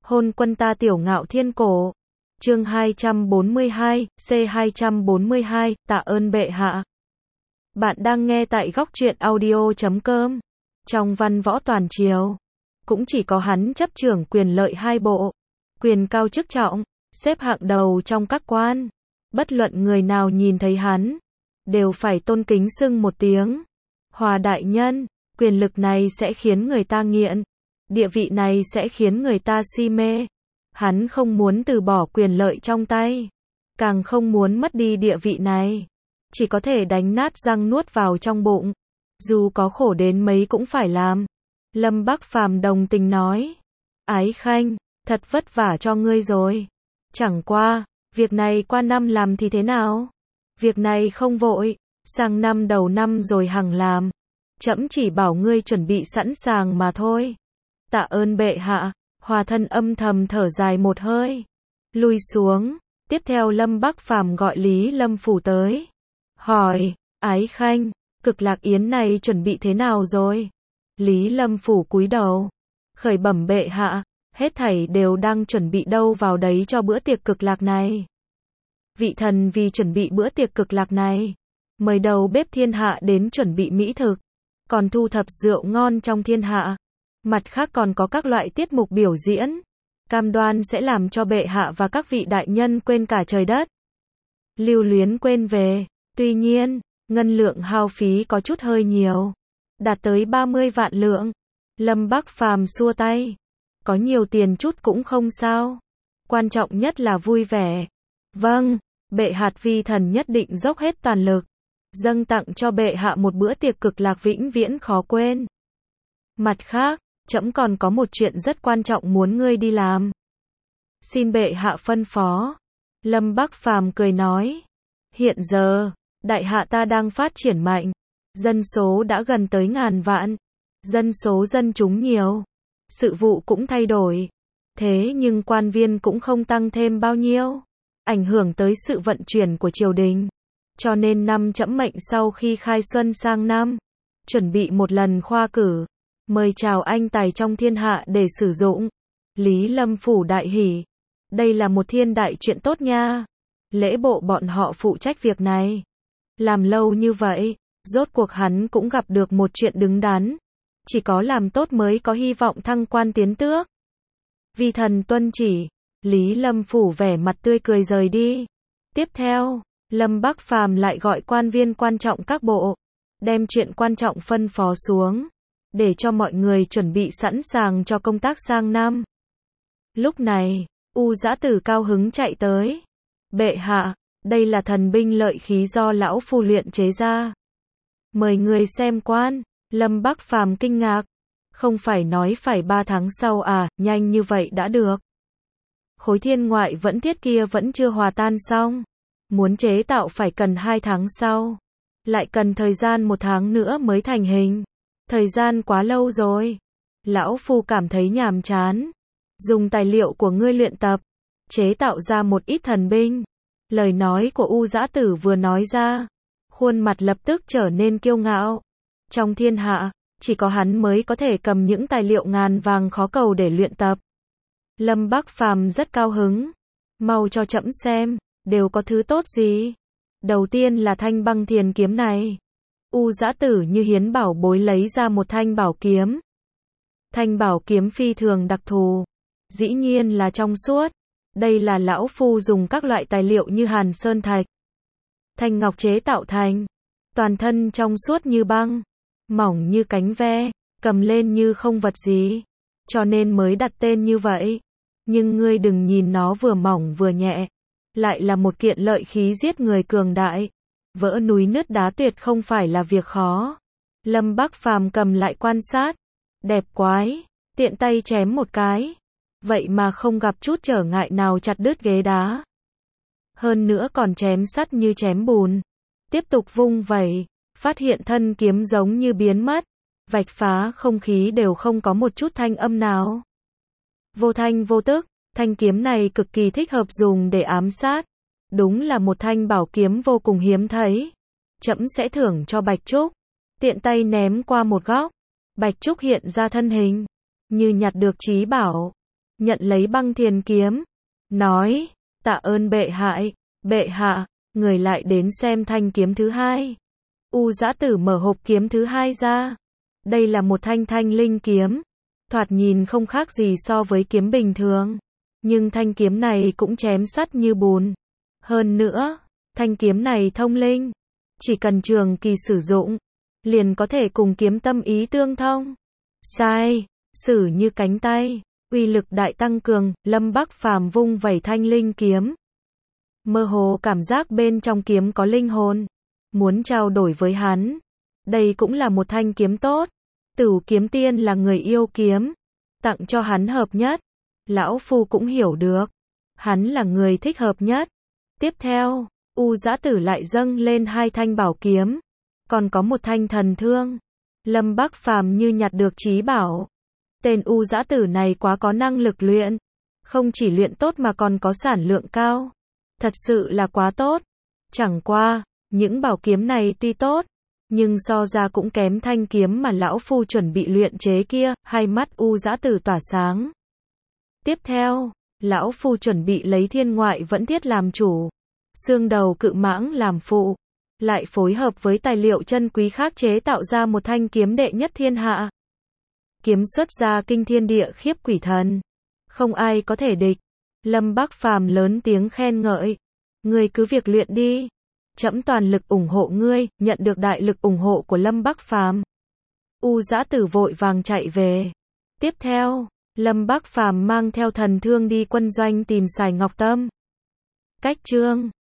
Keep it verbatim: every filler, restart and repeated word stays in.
Hôn quân ta tiểu ngạo thiên cổ. Chương hai trăm bốn mươi hai, C hai trăm bốn mươi hai, tạ ơn bệ hạ. Bạn đang nghe tại góc truyện audio chấm com. Trong văn võ toàn triều, cũng chỉ có hắn chấp trưởng quyền lợi hai bộ, quyền cao chức trọng, xếp hạng đầu trong các quan. Bất luận người nào nhìn thấy hắn, đều phải tôn kính xưng một tiếng Hòa đại nhân. Quyền lực này sẽ khiến người ta nghiện, địa vị này sẽ khiến người ta si mê. Hắn không muốn từ bỏ quyền lợi trong tay, càng không muốn mất đi địa vị này, chỉ có thể đánh nát răng nuốt vào trong bụng, dù có khổ đến mấy cũng phải làm. Lâm Bắc Phàm đồng tình nói, Ái Khanh, thật vất vả cho ngươi rồi. Chẳng qua, việc này qua năm làm thì thế nào? Việc này không vội, sang năm đầu năm rồi hằng làm. Trẫm chỉ bảo ngươi chuẩn bị sẵn sàng mà thôi. Tạ ơn bệ hạ. Hòa thân âm thầm thở dài một hơi, lui xuống. Tiếp theo Lâm Bắc Phàm gọi Lý Lâm Phủ tới, hỏi, Ái Khanh, Cực Lạc Yến này chuẩn bị thế nào rồi? Lý Lâm Phủ cúi đầu, khởi bẩm bệ hạ, hết thảy đều đang chuẩn bị đâu vào đấy cho bữa tiệc cực lạc này. Vị thần vì chuẩn bị bữa tiệc cực lạc này, mời đầu bếp thiên hạ đến chuẩn bị mỹ thực, còn thu thập rượu ngon trong thiên hạ. Mặt khác còn có các loại tiết mục biểu diễn, cam đoan sẽ làm cho bệ hạ và các vị đại nhân quên cả trời đất, lưu luyến quên về. Tuy nhiên, ngân lượng hao phí có chút hơi nhiều, đạt tới ba mươi vạn lượng. Lâm Bắc Phàm xua tay, có nhiều tiền chút cũng không sao, quan trọng nhất là vui vẻ. Vâng, bệ hạ vi thần nhất định dốc hết toàn lực, dâng tặng cho bệ hạ một bữa tiệc cực lạc vĩnh viễn khó quên. Mặt khác, trẫm còn có một chuyện rất quan trọng muốn ngươi đi làm. Xin bệ hạ phân phó. Lâm Bắc Phàm cười nói, hiện giờ, đại hạ ta đang phát triển mạnh, dân số đã gần tới ngàn vạn, dân số dân chúng nhiều, sự vụ cũng thay đổi, thế nhưng quan viên cũng không tăng thêm bao nhiêu, ảnh hưởng tới sự vận chuyển của triều đình. Cho nên năm trẫm mệnh sau khi khai xuân sang năm, chuẩn bị một lần khoa cử, mời chào anh tài trong thiên hạ để sử dụng. Lý Lâm Phủ đại hỉ, đây là một thiên đại chuyện tốt nha. Lễ bộ bọn họ phụ trách việc này, làm lâu như vậy, rốt cuộc hắn cũng gặp được một chuyện đứng đắn, chỉ có làm tốt mới có hy vọng thăng quan tiến tước. Vi thần tuân chỉ. Lý Lâm Phủ vẻ mặt tươi cười rời đi. Tiếp theo, Lâm Bắc Phàm lại gọi quan viên quan trọng các bộ, đem chuyện quan trọng phân phó xuống, để cho mọi người chuẩn bị sẵn sàng cho công tác sang năm. Lúc này, U Dã Tử cao hứng chạy tới. Bệ hạ, đây là thần binh lợi khí do lão phu luyện chế ra. Mời người xem quan. Lâm Bắc Phàm kinh ngạc. Không phải nói phải ba tháng sau à, nhanh như vậy đã được. Khối thiên ngoại vẫn thiết kia vẫn chưa hòa tan xong. Muốn chế tạo phải cần hai tháng sau. Lại cần thời gian một tháng nữa mới thành hình. Thời gian quá lâu rồi. Lão phu cảm thấy nhàm chán. Dùng tài liệu của ngươi luyện tập, chế tạo ra một ít thần binh. Lời nói của U Dã Tử vừa nói ra, khuôn mặt lập tức trở nên kiêu ngạo. Trong thiên hạ, chỉ có hắn mới có thể cầm những tài liệu ngàn vàng khó cầu để luyện tập. Lâm Bắc Phàm rất cao hứng. Mau cho trẫm xem, đều có thứ tốt gì. Đầu tiên là thanh băng thiền kiếm này. U Dã Tử như hiến bảo bối lấy ra một thanh bảo kiếm. Thanh bảo kiếm phi thường đặc thù, dĩ nhiên là trong suốt. Đây là lão phu dùng các loại tài liệu như hàn sơn thạch, thanh ngọc chế tạo thành, toàn thân trong suốt như băng, mỏng như cánh ve, cầm lên như không vật gì, cho nên mới đặt tên như vậy. Nhưng ngươi đừng nhìn nó vừa mỏng vừa nhẹ, lại là một kiện lợi khí giết người cường đại, vỡ núi nứt đá tuyệt không phải là việc khó. Lâm Bắc Phàm cầm lại quan sát, đẹp quái, tiện tay chém một cái, vậy mà không gặp chút trở ngại nào chặt đứt ghế đá. Hơn nữa còn chém sắt như chém bùn. Tiếp tục vung vẩy, phát hiện thân kiếm giống như biến mất, vạch phá không khí đều không có một chút thanh âm nào. Vô thanh vô tức, thanh kiếm này cực kỳ thích hợp dùng để ám sát. Đúng là một thanh bảo kiếm vô cùng hiếm thấy. Trẫm sẽ thưởng cho Bạch Trúc. Tiện tay ném qua một góc, Bạch Trúc hiện ra thân hình, như nhặt được trí bảo. nhận lấy băng thiền kiếm, nói, tạ ơn bệ hạ, bệ hạ, người lại đến xem thanh kiếm thứ hai. U Dã Tử mở hộp kiếm thứ hai ra. Đây là một thanh thanh linh kiếm, thoạt nhìn không khác gì so với kiếm bình thường, nhưng thanh kiếm này cũng chém sắt như bùn. Hơn nữa, thanh kiếm này thông linh, chỉ cần trường kỳ sử dụng, liền có thể cùng kiếm tâm ý tương thông. Sai, sử như cánh tay, uy lực đại tăng cường, Lâm Bắc Phàm vung vẩy thanh linh kiếm. Mơ hồ cảm giác bên trong kiếm có linh hồn, muốn trao đổi với hắn. Đây cũng là một thanh kiếm tốt. Tửu Kiếm Tiên là người yêu kiếm, tặng cho hắn hợp nhất. Lão Phu cũng hiểu được, hắn là người thích hợp nhất. Tiếp theo, U Dã Tử lại dâng lên hai thanh bảo kiếm, còn có một thanh thần thương. Lâm Bắc Phàm như nhặt được trí bảo. Tên U Dã Tử này quá có năng lực luyện, không chỉ luyện tốt mà còn có sản lượng cao. Thật sự là quá tốt. Chẳng qua, những bảo kiếm này tuy tốt, nhưng so ra cũng kém thanh kiếm mà lão phu chuẩn bị luyện chế kia. Hai mắt U Dã Tử tỏa sáng. Tiếp theo, lão phu chuẩn bị lấy thiên ngoại vẫn thiết làm chủ, xương đầu cự mãng làm phụ, lại phối hợp với tài liệu chân quý khác chế tạo ra một thanh kiếm đệ nhất thiên hạ. Kiếm xuất ra kinh thiên địa khiếp quỷ thần, không ai có thể địch. Lâm Bắc Phàm lớn tiếng khen ngợi, ngươi cứ việc luyện đi, trẫm toàn lực ủng hộ ngươi. Nhận được đại lực ủng hộ của Lâm Bắc Phàm, U Dã Tử vội vàng chạy về. Tiếp theo, Lâm Bắc Phàm mang theo thần thương đi quân doanh tìm Sài Ngọc Tâm. Cách chương